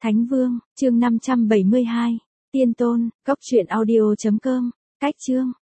Thánh Vương, chương 572. Tiên Tôn, cốc truyện audio.com. Cách chương.